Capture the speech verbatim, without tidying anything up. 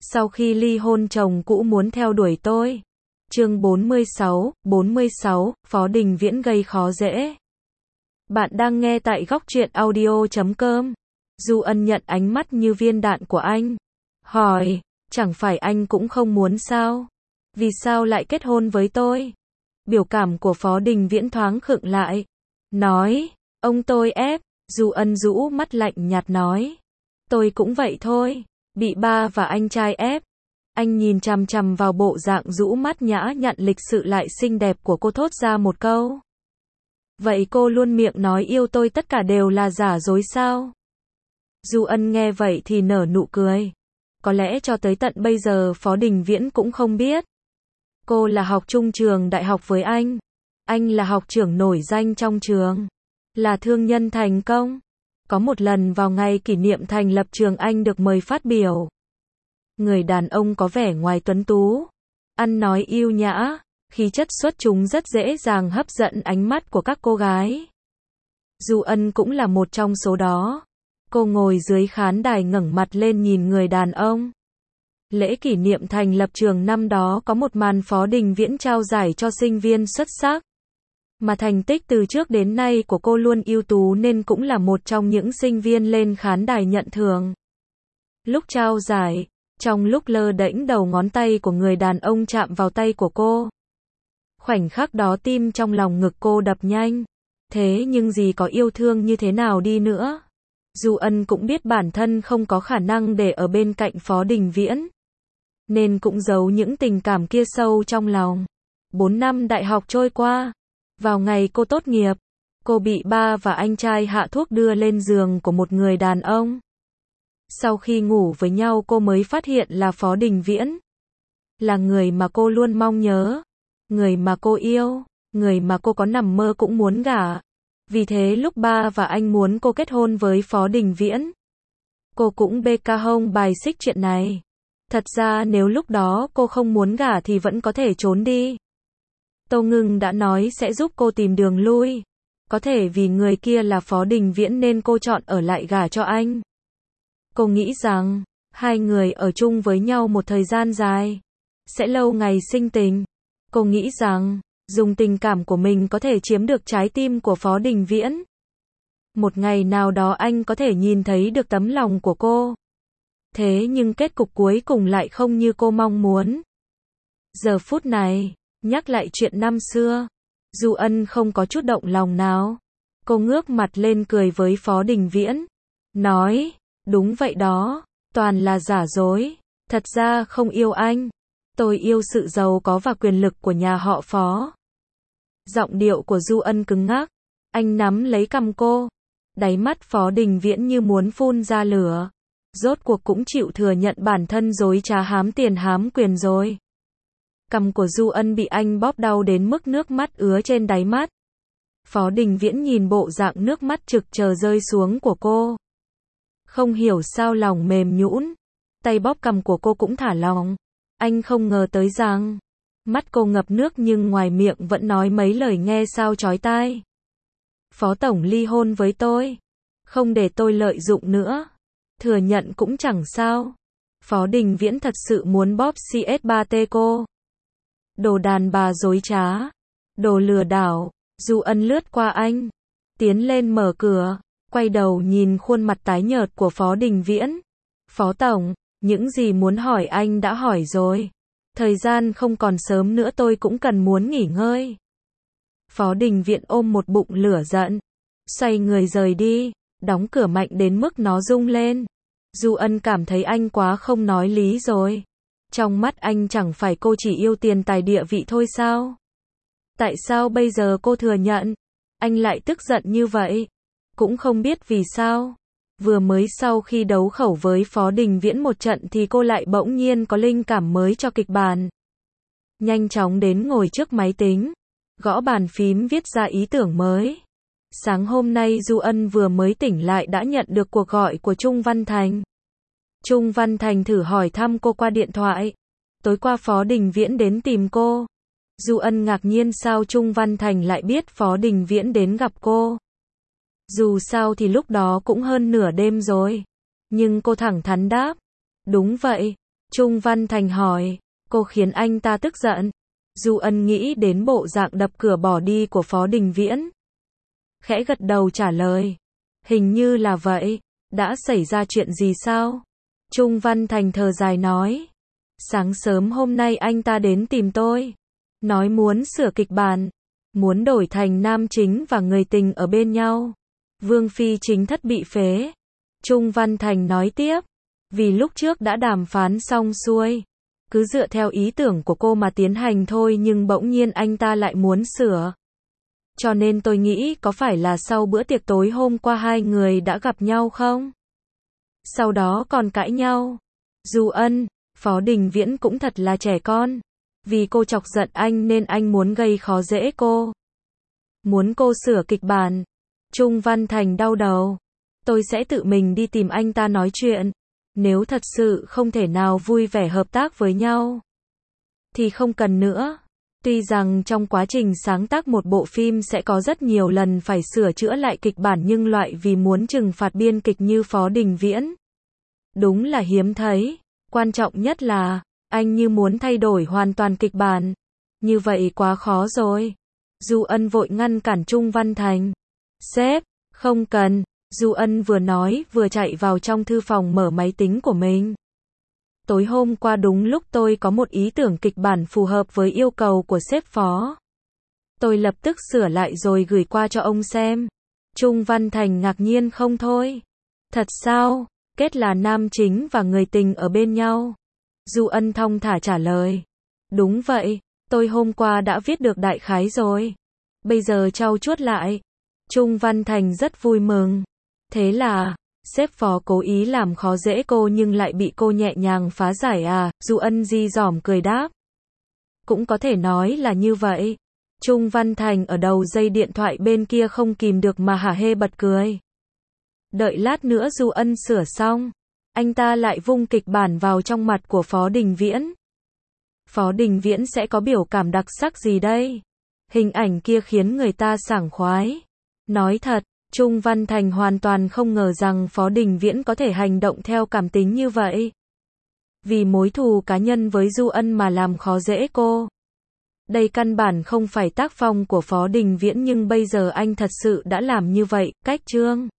Sau khi ly hôn chồng cũ muốn theo đuổi tôi. Chương bốn mươi sáu, bốn mươi sáu, Phó Đình Viễn gây khó dễ. Bạn đang nghe tại góc truyện audio chấm com. Du Ân nhận ánh mắt như viên đạn của anh. Hỏi, chẳng phải anh cũng không muốn sao? Vì sao lại kết hôn với tôi? Biểu cảm của Phó Đình Viễn thoáng khựng lại. Nói, ông tôi ép. Du Ân rũ mắt lạnh nhạt nói. Tôi cũng vậy thôi. Bị ba và anh trai ép. Anh nhìn chằm chằm vào bộ dạng rũ mắt nhã nhặn lịch sự lại xinh đẹp của cô thốt ra một câu. Vậy cô luôn miệng nói yêu tôi tất cả đều là giả dối sao? Du Ân nghe vậy thì nở nụ cười. Có lẽ cho tới tận bây giờ Phó Đình Viễn cũng không biết. Cô là học chung trường đại học với anh. Anh là học trưởng nổi danh trong trường. Là thương nhân thành công. Có một lần vào ngày kỷ niệm thành lập trường anh được mời phát biểu. Người đàn ông có vẻ ngoài tuấn tú, ăn nói yêu nhã, khí chất xuất chúng rất dễ dàng hấp dẫn ánh mắt của các cô gái. Du Ân cũng là một trong số đó. Cô ngồi dưới khán đài ngẩng mặt lên nhìn người đàn ông. Lễ kỷ niệm thành lập trường năm đó có một màn Phó Đình Viễn trao giải cho sinh viên xuất sắc. Mà thành tích từ trước đến nay của cô luôn ưu tú nên cũng là một trong những sinh viên lên khán đài nhận thưởng. Lúc trao giải, trong lúc lơ đễnh đầu ngón tay của người đàn ông chạm vào tay của cô. Khoảnh khắc đó tim trong lòng ngực cô đập nhanh. Thế nhưng gì có yêu thương như thế nào đi nữa. Du Ân cũng biết bản thân không có khả năng để ở bên cạnh Phó Đình Viễn. Nên cũng giấu những tình cảm kia sâu trong lòng. Bốn năm đại học trôi qua. Vào ngày cô tốt nghiệp, cô bị ba và anh trai hạ thuốc đưa lên giường của một người đàn ông. Sau khi ngủ với nhau cô mới phát hiện là Phó Đình Viễn. Là người mà cô luôn mong nhớ. Người mà cô yêu. Người mà cô có nằm mơ cũng muốn gả. Vì thế lúc ba và anh muốn cô kết hôn với Phó Đình Viễn. Cô cũng bê ca hông bài xích chuyện này. Thật ra nếu lúc đó cô không muốn gả thì vẫn có thể trốn đi. Tô Ngưng đã nói sẽ giúp cô tìm đường lui. Có thể vì người kia là Phó Đình Viễn nên cô chọn ở lại gả cho anh. Cô nghĩ rằng, hai người ở chung với nhau một thời gian dài, sẽ lâu ngày sinh tình. Cô nghĩ rằng, dùng tình cảm của mình có thể chiếm được trái tim của Phó Đình Viễn. Một ngày nào đó anh có thể nhìn thấy được tấm lòng của cô. Thế nhưng kết cục cuối cùng lại không như cô mong muốn. Giờ phút này, nhắc lại chuyện năm xưa, Du Ân không có chút động lòng nào. Cô ngước mặt lên cười với Phó Đình Viễn. Nói, đúng vậy đó, toàn là giả dối. Thật ra không yêu anh. Tôi yêu sự giàu có và quyền lực của nhà họ Phó. Giọng điệu của Du Ân cứng ngắc. Anh nắm lấy cằm cô. Đáy mắt Phó Đình Viễn như muốn phun ra lửa. Rốt cuộc cũng chịu thừa nhận bản thân dối trá hám tiền hám quyền rồi. Cằm của Du Ân bị anh bóp đau đến mức nước mắt ứa trên đáy mắt. Phó Đình Viễn nhìn bộ dạng nước mắt trực chờ rơi xuống của cô. Không hiểu sao lòng mềm nhũn. Tay bóp cằm của cô cũng thả lỏng. Anh không ngờ tới rằng, mắt cô ngập nước nhưng ngoài miệng vẫn nói mấy lời nghe sao chói tai. Phó Tổng ly hôn với tôi. Không để tôi lợi dụng nữa. Thừa nhận cũng chẳng sao. Phó Đình Viễn thật sự muốn bóp xê ét ba tê cô. Đồ đàn bà dối trá. Đồ lừa đảo. Du Ân lướt qua anh. Tiến lên mở cửa. Quay đầu nhìn khuôn mặt tái nhợt của Phó Đình Viễn. Phó Tổng, những gì muốn hỏi anh đã hỏi rồi. Thời gian không còn sớm nữa tôi cũng cần muốn nghỉ ngơi. Phó Đình Viễn ôm một bụng lửa giận. Xoay người rời đi. Đóng cửa mạnh đến mức nó rung lên. Du Ân cảm thấy anh quá không nói lý rồi. Trong mắt anh chẳng phải cô chỉ yêu tiền tài địa vị thôi sao? Tại sao bây giờ cô thừa nhận? Anh lại tức giận như vậy? Cũng không biết vì sao. Vừa mới sau khi đấu khẩu với Phó Đình Viễn một trận thì cô lại bỗng nhiên có linh cảm mới cho kịch bản. Nhanh chóng đến ngồi trước máy tính. Gõ bàn phím viết ra ý tưởng mới. Sáng hôm nay Du Ân vừa mới tỉnh lại đã nhận được cuộc gọi của Trung Văn Thành. Trung Văn Thành thử hỏi thăm cô qua điện thoại. Tối qua Phó Đình Viễn đến tìm cô. Du Ân ngạc nhiên sao Trung Văn Thành lại biết Phó Đình Viễn đến gặp cô. Dù sao thì lúc đó cũng hơn nửa đêm rồi. Nhưng cô thẳng thắn đáp. Đúng vậy. Trung Văn Thành hỏi, cô khiến anh ta tức giận. Du Ân nghĩ đến bộ dạng đập cửa bỏ đi của Phó Đình Viễn. Khẽ gật đầu trả lời. Hình như là vậy. Đã xảy ra chuyện gì sao? Trung Văn Thành thở dài nói. Sáng sớm hôm nay anh ta đến tìm tôi. Nói muốn sửa kịch bản. Muốn đổi thành nam chính và người tình ở bên nhau. Vương phi chính thất bị phế. Trung Văn Thành nói tiếp. Vì lúc trước đã đàm phán xong xuôi. Cứ dựa theo ý tưởng của cô mà tiến hành thôi, nhưng bỗng nhiên anh ta lại muốn sửa. Cho nên tôi nghĩ có phải là sau bữa tiệc tối hôm qua hai người đã gặp nhau không? Sau đó còn cãi nhau. Du Ân, Phó Đình Viễn cũng thật là trẻ con. Vì cô chọc giận anh nên anh muốn gây khó dễ cô. Muốn cô sửa kịch bản. Trung Văn Thành đau đầu. Tôi sẽ tự mình đi tìm anh ta nói chuyện. Nếu thật sự không thể nào vui vẻ hợp tác với nhau, thì không cần nữa. Tuy rằng trong quá trình sáng tác một bộ phim sẽ có rất nhiều lần phải sửa chữa lại kịch bản, nhưng loại vì muốn trừng phạt biên kịch như Phó Đình Viễn đúng là hiếm thấy. Quan trọng nhất là, anh như muốn thay đổi hoàn toàn kịch bản. Như vậy quá khó rồi. Du Ân vội ngăn cản Trung Văn Thành. Sếp, không cần. Du Ân vừa nói vừa chạy vào trong thư phòng mở máy tính của mình. Tối hôm qua đúng lúc tôi có một ý tưởng kịch bản phù hợp với yêu cầu của sếp Phó. Tôi lập tức sửa lại rồi gửi qua cho ông xem. Trung Văn Thành ngạc nhiên không thôi. Thật sao? Kết là nam chính và người tình ở bên nhau. Du Ân thong thả trả lời. Đúng vậy, tôi hôm qua đã viết được đại khái rồi. Bây giờ trau chuốt lại. Trung Văn Thành rất vui mừng. Thế là, sếp Phó cố ý làm khó dễ cô nhưng lại bị cô nhẹ nhàng phá giải à? Du Ân di dỏm cười đáp. Cũng có thể nói là như vậy. Trung Văn Thành ở đầu dây điện thoại bên kia không kìm được mà hả hê bật cười. Đợi lát nữa Du Ân sửa xong, anh ta lại vung kịch bản vào trong mặt của Phó Đình Viễn. Phó Đình Viễn sẽ có biểu cảm đặc sắc gì đây? Hình ảnh kia khiến người ta sảng khoái. Nói thật, Trung Văn Thành hoàn toàn không ngờ rằng Phó Đình Viễn có thể hành động theo cảm tính như vậy. Vì mối thù cá nhân với Du Ân mà làm khó dễ cô. Đây căn bản không phải tác phong của Phó Đình Viễn, nhưng bây giờ anh thật sự đã làm như vậy. Cách chương